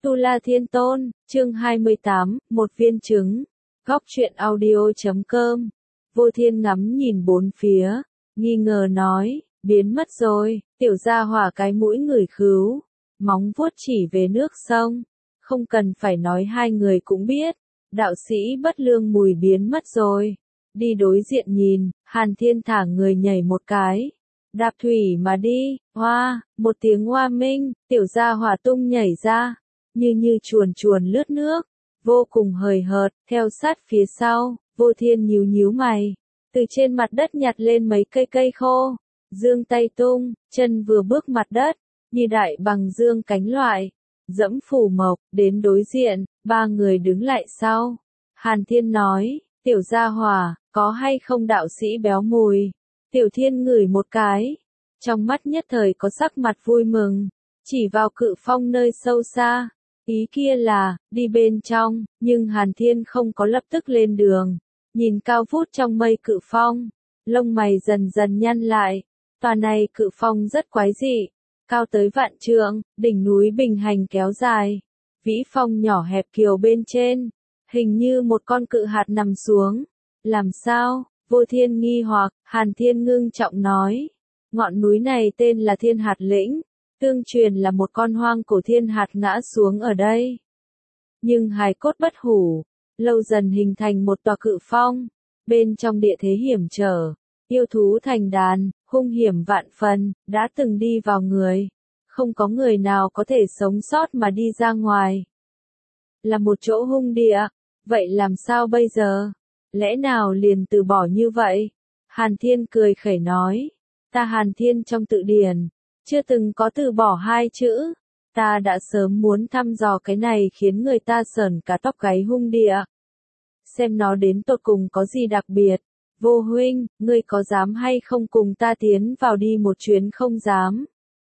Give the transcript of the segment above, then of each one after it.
Tu La Thiên Tôn, chương 28, một viên trứng. Góc truyện audio.com. Vô Thiên ngắm nhìn bốn phía, nghi ngờ nói, biến mất rồi, tiểu gia hỏa cái mũi ngửi khứu, móng vuốt chỉ về nước sông. Không cần phải nói hai người cũng biết, đạo sĩ bất lương mùi biến mất rồi. Đi đối diện nhìn, Hàn Thiên thả người nhảy một cái. Đạp thủy mà đi, hoa, một tiếng hoa minh, tiểu gia hỏa tung nhảy ra, như chuồn chuồn lướt nước, vô cùng hời hợt, theo sát phía sau, Vô Thiên nhíu nhíu mày, từ trên mặt đất nhặt lên mấy cây khô, giương tay tung, chân vừa bước mặt đất, như đại bằng dương cánh loại, dẫm phủ mộc, đến đối diện, ba người đứng lại sau. Hàn Thiên nói, tiểu gia hỏa, có hay không đạo sĩ béo mùi? Tiểu Thiên ngửi một cái, trong mắt nhất thời có sắc mặt vui mừng, chỉ vào Cự Phong nơi sâu xa. Ý kia là, đi bên trong, nhưng Hàn Thiên không có lập tức lên đường. Nhìn cao vút trong mây Cự Phong, lông mày dần dần nhăn lại. Tòa này Cự Phong rất quái dị, cao tới vạn trượng, đỉnh núi bình hành kéo dài. Vĩ phong nhỏ hẹp kiều bên trên, hình như một con cự hạt nằm xuống. Làm sao? Vô Thiên nghi hoặc, Hàn Thiên ngưng trọng nói. Ngọn núi này tên là Thiên Hạt Lĩnh. Tương truyền là một con hoang cổ thiên hạt ngã xuống ở đây. Nhưng hài cốt bất hủ, lâu dần hình thành một tòa cự phong. Bên trong địa thế hiểm trở, yêu thú thành đàn, hung hiểm vạn phần, đã từng đi vào người. Không có người nào có thể sống sót mà đi ra ngoài. Là một chỗ hung địa, vậy làm sao bây giờ? Lẽ nào liền từ bỏ như vậy? Hàn Thiên cười khẩy nói, ta Hàn Thiên trong tự điển, chưa từng có từ bỏ hai chữ, ta đã sớm muốn thăm dò cái này khiến người ta sởn cả tóc gáy hung địa. Xem nó đến tột cùng có gì đặc biệt. Vô huynh, ngươi có dám hay không cùng ta tiến vào đi một chuyến? Không dám.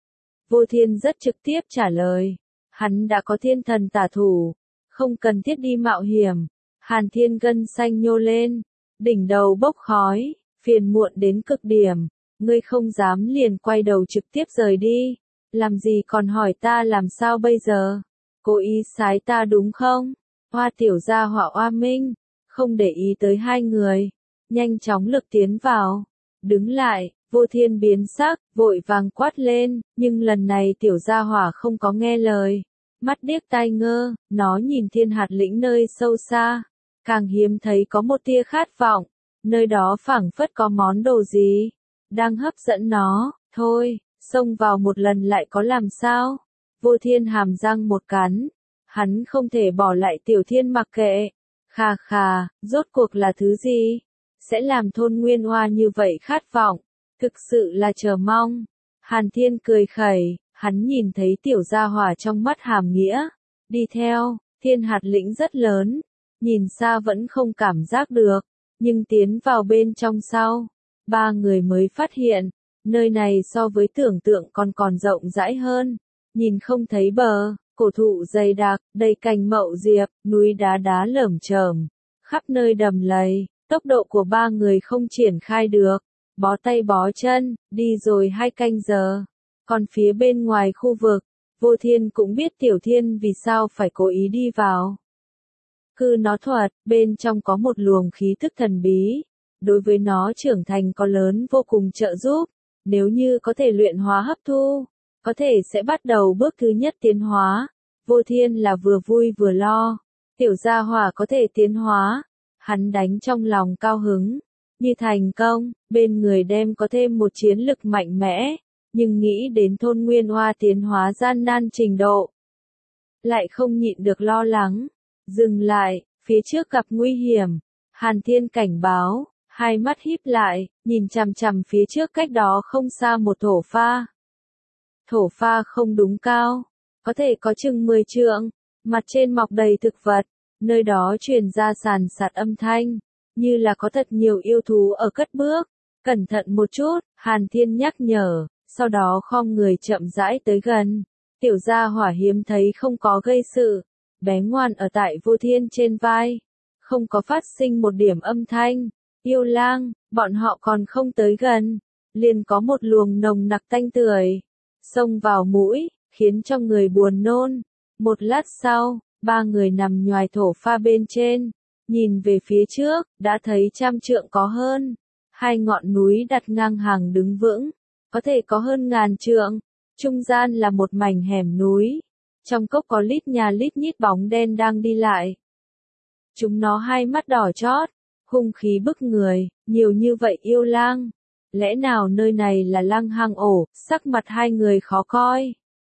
Vô Thiên rất trực tiếp trả lời, hắn đã có thiên thần tả thủ, không cần thiết đi mạo hiểm. Hàn Thiên gân xanh nhô lên, đỉnh đầu bốc khói, phiền muộn đến cực điểm. Ngươi không dám liền quay đầu trực tiếp rời đi, làm gì còn hỏi ta làm sao bây giờ? Cố ý sái ta đúng không? Hoa tiểu gia hỏa oa minh, không để ý tới hai người, nhanh chóng lực tiến vào. Đứng lại, Vô Thiên biến sắc, vội vàng quát lên, nhưng lần này tiểu gia hỏa không có nghe lời. Mắt điếc tai ngơ, nó nhìn Thiên Hạt Lĩnh nơi sâu xa, càng hiếm thấy có một tia khát vọng, nơi đó phảng phất có món đồ gì đang hấp dẫn nó. Thôi, xông vào một lần lại có làm sao? Vô Thiên hàm răng một cắn, hắn không thể bỏ lại Tiểu Thiên mặc kệ. Khà khà, rốt cuộc là thứ gì sẽ làm Thôn Nguyên Hoa như vậy khát vọng? Thực sự là chờ mong. Hàn Thiên cười khẩy, hắn nhìn thấy tiểu gia hỏa trong mắt hàm nghĩa. Đi theo, Thiên Hạt Lĩnh rất lớn, nhìn xa vẫn không cảm giác được, nhưng tiến vào bên trong sau, ba người mới phát hiện, nơi này so với tưởng tượng còn rộng rãi hơn. Nhìn không thấy bờ, cổ thụ dày đặc, đầy cành mậu diệp, núi đá đá lởm chởm, khắp nơi đầm lầy. Tốc độ của ba người không triển khai được, bó tay bó chân, đi rồi 2 canh giờ. Còn phía bên ngoài khu vực, Vô Thiên cũng biết Tiểu Thiên vì sao phải cố ý đi vào. Cư nó thuật, bên trong có một luồng khí thức thần bí, đối với nó trưởng thành có lớn vô cùng trợ giúp. Nếu như có thể luyện hóa hấp thu, có thể sẽ bắt đầu bước thứ nhất tiến hóa. Vô Thiên là vừa vui vừa lo, tiểu gia hỏa có thể tiến hóa, hắn đánh trong lòng cao hứng. Như thành công, bên người đem có thêm một chiến lực mạnh mẽ, nhưng nghĩ đến Thôn Nguyên Hoa tiến hóa gian nan trình độ, lại không nhịn được lo lắng. Dừng lại, phía trước gặp nguy hiểm. Hàn Thiên cảnh báo, hai mắt híp lại, nhìn chằm chằm phía trước cách đó không xa một thổ pha. Thổ pha không đúng cao, có thể có chừng 10 trượng, mặt trên mọc đầy thực vật, nơi đó truyền ra sàn sạt âm thanh, như là có thật nhiều yêu thú ở cất bước. Cẩn thận một chút, Hàn Thiên nhắc nhở, sau đó khom người chậm rãi tới gần. Tiểu gia hỏa hiếm thấy không có gây sự, bé ngoan ở tại Vô Thiên trên vai, không có phát sinh một điểm âm thanh. Yêu lang, bọn họ còn không tới gần, liền có một luồng nồng nặc tanh tưởi xông vào mũi, khiến cho người buồn nôn. Một lát sau, ba người nằm nhoài thổ pha bên trên, nhìn về phía trước, đã thấy 100 trượng có hơn. Hai ngọn núi đặt ngang hàng đứng vững, có thể có hơn 1000 trượng. Trung gian là một mảnh hẻm núi. Trong cốc có lít nhà lít nhít bóng đen đang đi lại. Chúng nó hai mắt đỏ chót, hung khí bức người, nhiều như vậy yêu lang. Lẽ nào nơi này là lăng hang ổ, sắc mặt hai người khó coi.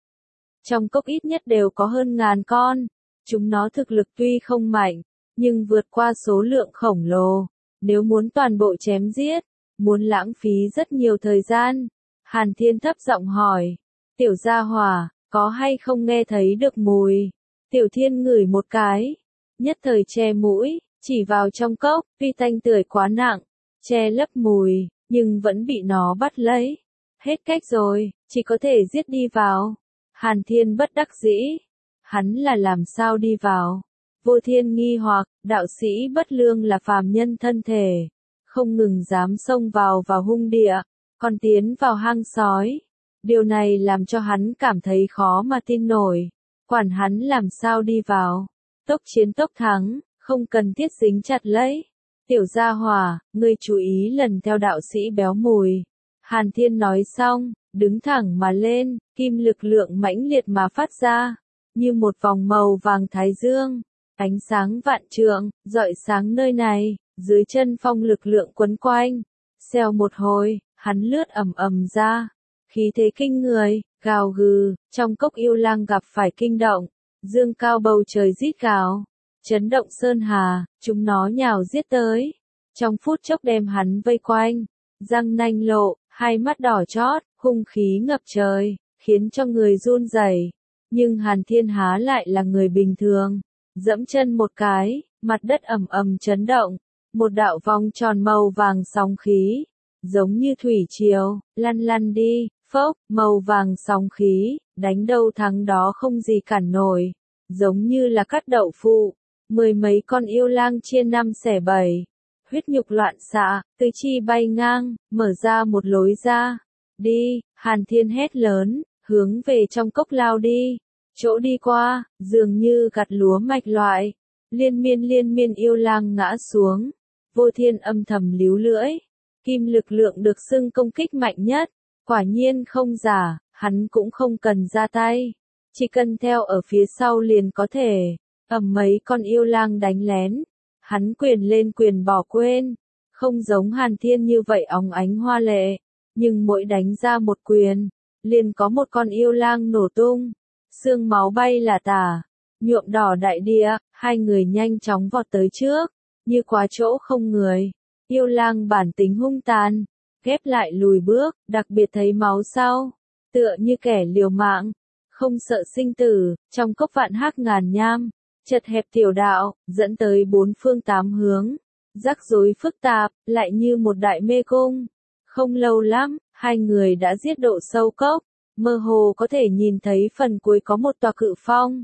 Trong cốc ít nhất đều có hơn 1000 con. Chúng nó thực lực tuy không mạnh, nhưng vượt qua số lượng khổng lồ. Nếu muốn toàn bộ chém giết, muốn lãng phí rất nhiều thời gian. Hàn Thiên thấp giọng hỏi, tiểu gia hỏa, có hay không nghe thấy được mùi? Tiểu Thiên ngửi một cái, nhất thời che mũi, chỉ vào trong cốc, tuy tanh tưởi quá nặng, che lấp mùi, nhưng vẫn bị nó bắt lấy. Hết cách rồi, chỉ có thể giết đi vào. Hàn Thiên bất đắc dĩ, hắn là làm sao đi vào? Vô Thiên nghi hoặc, đạo sĩ bất lương là phàm nhân thân thể, không ngừng dám xông vào hung địa, còn tiến vào hang sói. Điều này làm cho hắn cảm thấy khó mà tin nổi. Quản hắn làm sao đi vào? Tốc chiến tốc thắng, không cần thiết dính chặt lấy. Tiểu gia hỏa, ngươi chú ý lần theo đạo sĩ béo mùi. Hàn Thiên nói xong, đứng thẳng mà lên, kim lực lượng mãnh liệt mà phát ra, như một vòng màu vàng thái dương, ánh sáng vạn trượng, rọi sáng nơi này, dưới chân phong lực lượng quấn quanh. Xèo một hồi, hắn lướt ầm ầm ra, khí thế kinh người, gào gừ, trong cốc yêu lang gặp phải kinh động, dương cao bầu trời rít gào, chấn động sơn hà, chúng nó nhào giết tới, trong phút chốc đem hắn vây quanh, răng nanh lộ, hai mắt đỏ chót, hung khí ngập trời, khiến cho người run rẩy. Nhưng Hàn Thiên há lại là người bình thường, dẫm chân một cái, mặt đất ầm ầm chấn động, một đạo vòng tròn màu vàng sóng khí, giống như thủy triều, lăn lăn đi, phốc, màu vàng sóng khí, đánh đâu thắng đó không gì cản nổi, giống như là cắt đậu phụ, 10 mấy con yêu lang chia 5 xẻ 7, huyết nhục loạn xạ, tứ chi bay ngang, mở ra một lối ra, đi, Hàn Thiên hét lớn, hướng về trong cốc lao đi, chỗ đi qua, dường như gặt lúa mạch loại, liên miên yêu lang ngã xuống, Vô Thiên âm thầm líu lưỡi, kim lực lượng được xưng công kích mạnh nhất, quả nhiên không giả, hắn cũng không cần ra tay, chỉ cần theo ở phía sau liền có thể, mấy con yêu lang đánh lén, hắn quyền lên quyền bỏ quên, không giống Hàn Thiên như vậy óng ánh hoa lệ, nhưng mỗi đánh ra một quyền, liền có một con yêu lang nổ tung, xương máu bay là tả, nhuộm đỏ đại địa, hai người nhanh chóng vọt tới trước, như quá chỗ không người, yêu lang bản tính hung tàn, ghép lại lùi bước, đặc biệt thấy máu sau, tựa như kẻ liều mạng, không sợ sinh tử, trong cốc vạn hắc ngàn nham, chật hẹp tiểu đạo, dẫn tới bốn phương tám hướng, rắc rối phức tạp, lại như một đại mê cung. Không lâu lắm, hai người đã giết độ sâu cốc, mơ hồ có thể nhìn thấy phần cuối có một tòa cự phong.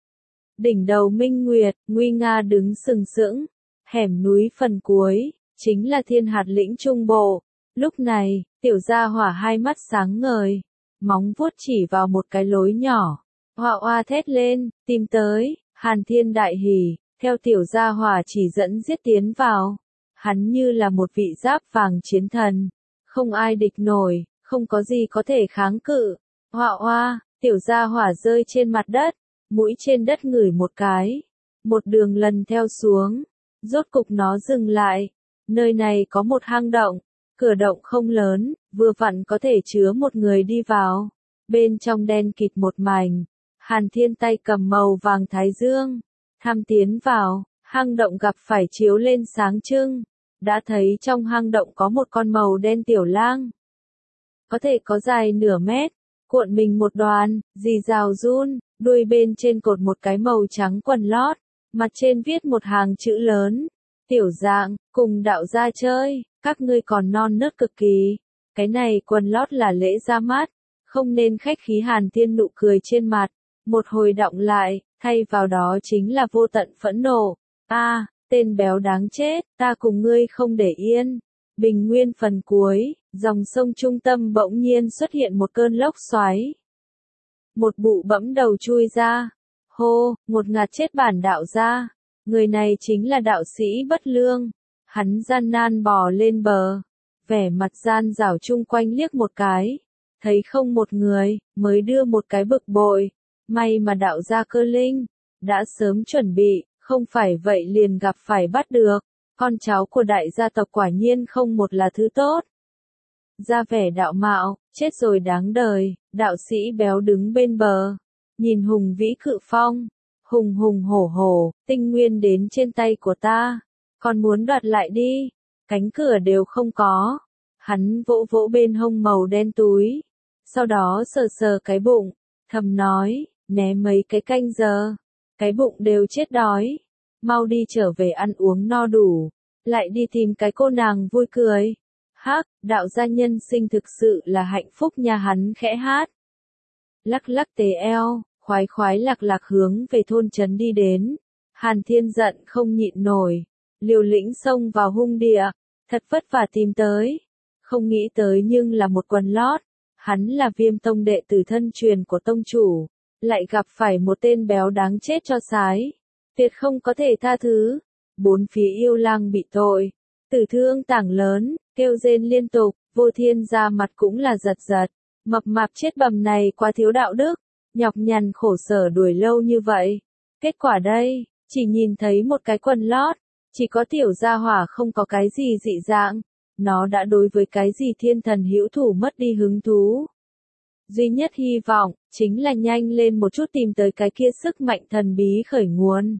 Đỉnh đầu minh nguyệt, nguy nga đứng sừng sững, hẻm núi phần cuối, chính là Thiên Hạt lĩnh trung bộ. Lúc này, tiểu gia hỏa hai mắt sáng ngời, móng vuốt chỉ vào một cái lối nhỏ, oa oa thét lên, tìm tới. Hàn Thiên đại hỉ, theo tiểu gia hỏa chỉ dẫn giết tiến vào. Hắn như là một vị giáp vàng chiến thần, không ai địch nổi, không có gì có thể kháng cự. Oa oa, tiểu gia hỏa rơi trên mặt đất, mũi trên đất ngửi một cái, một đường lần theo xuống, rốt cục nó dừng lại. Nơi này có một hang động, cửa động không lớn, vừa vặn có thể chứa một người đi vào. Bên trong đen kịt một mảnh. Hàn Thiên tay cầm màu vàng thái dương, tham tiến vào, hang động gặp phải chiếu lên sáng trưng, đã thấy trong hang động có một con màu đen tiểu lang. Có thể có dài nửa mét, cuộn mình một đoàn, rì rào run, đuôi bên trên cột một cái màu trắng quần lót, mặt trên viết một hàng chữ lớn, tiểu dạng, cùng đạo gia chơi, các ngươi còn non nớt cực kỳ, cái này quần lót là lễ ra mắt, không nên khách khí. Hàn Thiên nụ cười trên mặt. Một hồi đọng lại, thay vào đó chính là vô tận phẫn nộ. Tên béo đáng chết, ta cùng ngươi không để yên. Bình nguyên phần cuối, dòng sông trung tâm bỗng nhiên xuất hiện một cơn lốc xoáy. Một bụ bẫm đầu chui ra. khô, ngột ngạt chết bản đạo gia. Người này chính là đạo sĩ Bất Lương. Hắn gian nan bò lên bờ, vẻ mặt gian rảo chung quanh liếc một cái, thấy không một người, mới đưa một cái bực bội. May mà đạo gia Cơ Linh đã sớm chuẩn bị, không phải vậy liền gặp phải bắt được. Con cháu của đại gia tộc quả nhiên không một là thứ tốt. Ra vẻ đạo mạo, chết rồi đáng đời, đạo sĩ béo đứng bên bờ, nhìn hùng vĩ cự phong, hùng hùng hổ hổ, tinh nguyên đến trên tay của ta, còn muốn đoạt lại đi, cánh cửa đều không có. Hắn vỗ vỗ bên hông màu đen túi, sau đó sờ sờ cái bụng, thầm nói, né mấy cái canh giờ, cái bụng đều chết đói, mau đi trở về ăn uống no đủ, lại đi tìm cái cô nàng vui cười. Hắc, đạo gia nhân sinh thực sự là hạnh phúc nha, hắn khẽ hát. Lắc lắc tế eo, khoái khoái lạc lạc hướng về thôn trấn đi đến. Hàn Thiên giận không nhịn nổi, liều lĩnh xông vào hung địa, thật vất vả tìm tới. Không nghĩ tới nhưng là một quần lót, hắn là Viêm tông đệ tử thân truyền của tông chủ, lại gặp phải một tên béo đáng chết cho sái. Tuyệt không có thể tha thứ. Bốn phía yêu lang bị tội, tử thương tảng lớn, kêu rên liên tục, Vô Thiên ra mặt cũng là giật giật. Mập mạp chết bầm này quá thiếu đạo đức, nhọc nhằn khổ sở đuổi lâu như vậy. Kết quả đây, chỉ nhìn thấy một cái quần lót, chỉ có tiểu gia hỏa không có cái gì dị dạng, nó đã đối với cái gì thiên thần hữu thủ mất đi hứng thú. Duy nhất hy vọng, chính là nhanh lên một chút tìm tới cái kia sức mạnh thần bí khởi nguồn.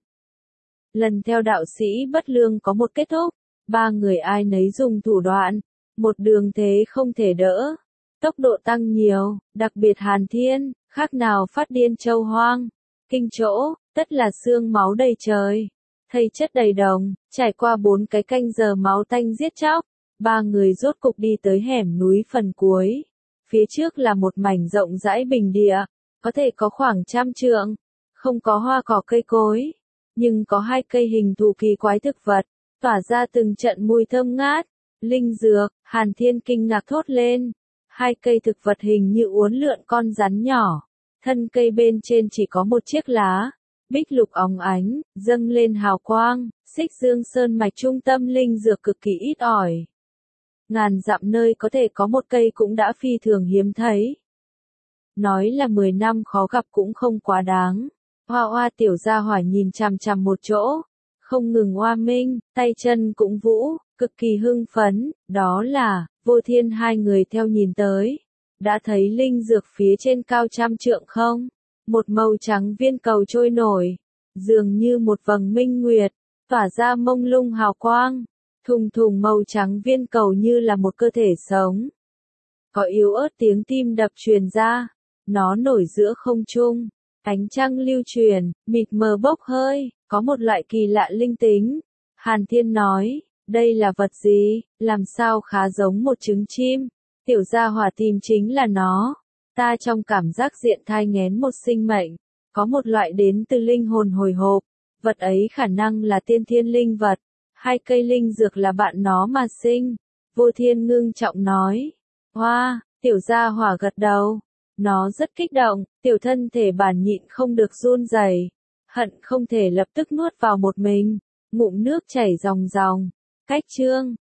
Lần theo đạo sĩ Bất Lương có một kết thúc, ba người ai nấy dùng thủ đoạn, một đường thế không thể đỡ. Tốc độ tăng nhiều, đặc biệt Hàn Thiên, khác nào phát điên châu hoang. Kinh chỗ, tất là xương máu đầy trời, thây chất đầy đồng, trải qua 4 cái canh giờ máu tanh giết chóc, ba người rốt cục đi tới hẻm núi phần cuối. Phía trước là một mảnh rộng rãi bình địa, có thể có khoảng 100 trượng, không có hoa cỏ cây cối, nhưng có 2 cây hình thù kỳ quái thực vật, tỏa ra từng trận mùi thơm ngát. Linh dược, Hàn Thiên kinh ngạc thốt lên. 2 cây thực vật hình như uốn lượn con rắn nhỏ, thân cây bên trên chỉ có một chiếc lá, bích lục óng ánh, dâng lên hào quang. Xích Dương Sơn mạch trung tâm linh dược cực kỳ ít ỏi. Ngàn dặm nơi có thể có một cây cũng đã phi thường hiếm thấy. Nói là 10 năm khó gặp cũng không quá đáng. Hoa hoa tiểu gia hỏa nhìn chằm chằm một chỗ, không ngừng oa minh, tay chân cũng vũ, cực kỳ hưng phấn. Đó là, Vô Thiên hai người theo nhìn tới. Đã thấy linh dược phía trên cao 100 trượng không? Một màu trắng viên cầu trôi nổi, dường như một vầng minh nguyệt, tỏa ra mông lung hào quang. Thùng thùng màu trắng viên cầu như là một cơ thể sống. Có yếu ớt tiếng tim đập truyền ra, nó nổi giữa không trung, ánh trăng lưu truyền, mịt mờ bốc hơi, có một loại kỳ lạ linh tính. Hàn Thiên nói, đây là vật gì, làm sao khá giống một trứng chim, tiểu gia hỏa tìm chính là nó. Ta trong cảm giác diện thai nghén một sinh mệnh, có một loại đến từ linh hồn hồi hộp, vật ấy khả năng là tiên thiên linh vật. 2 cây linh dược là bạn nó mà sinh. Vô Thiên ngưng trọng nói. Hoa, tiểu gia hỏa gật đầu. Nó rất kích động, tiểu thân thể bản nhịn không được run rẩy, hận không thể lập tức nuốt vào một mình. Ngụm nước chảy ròng ròng. Cách chương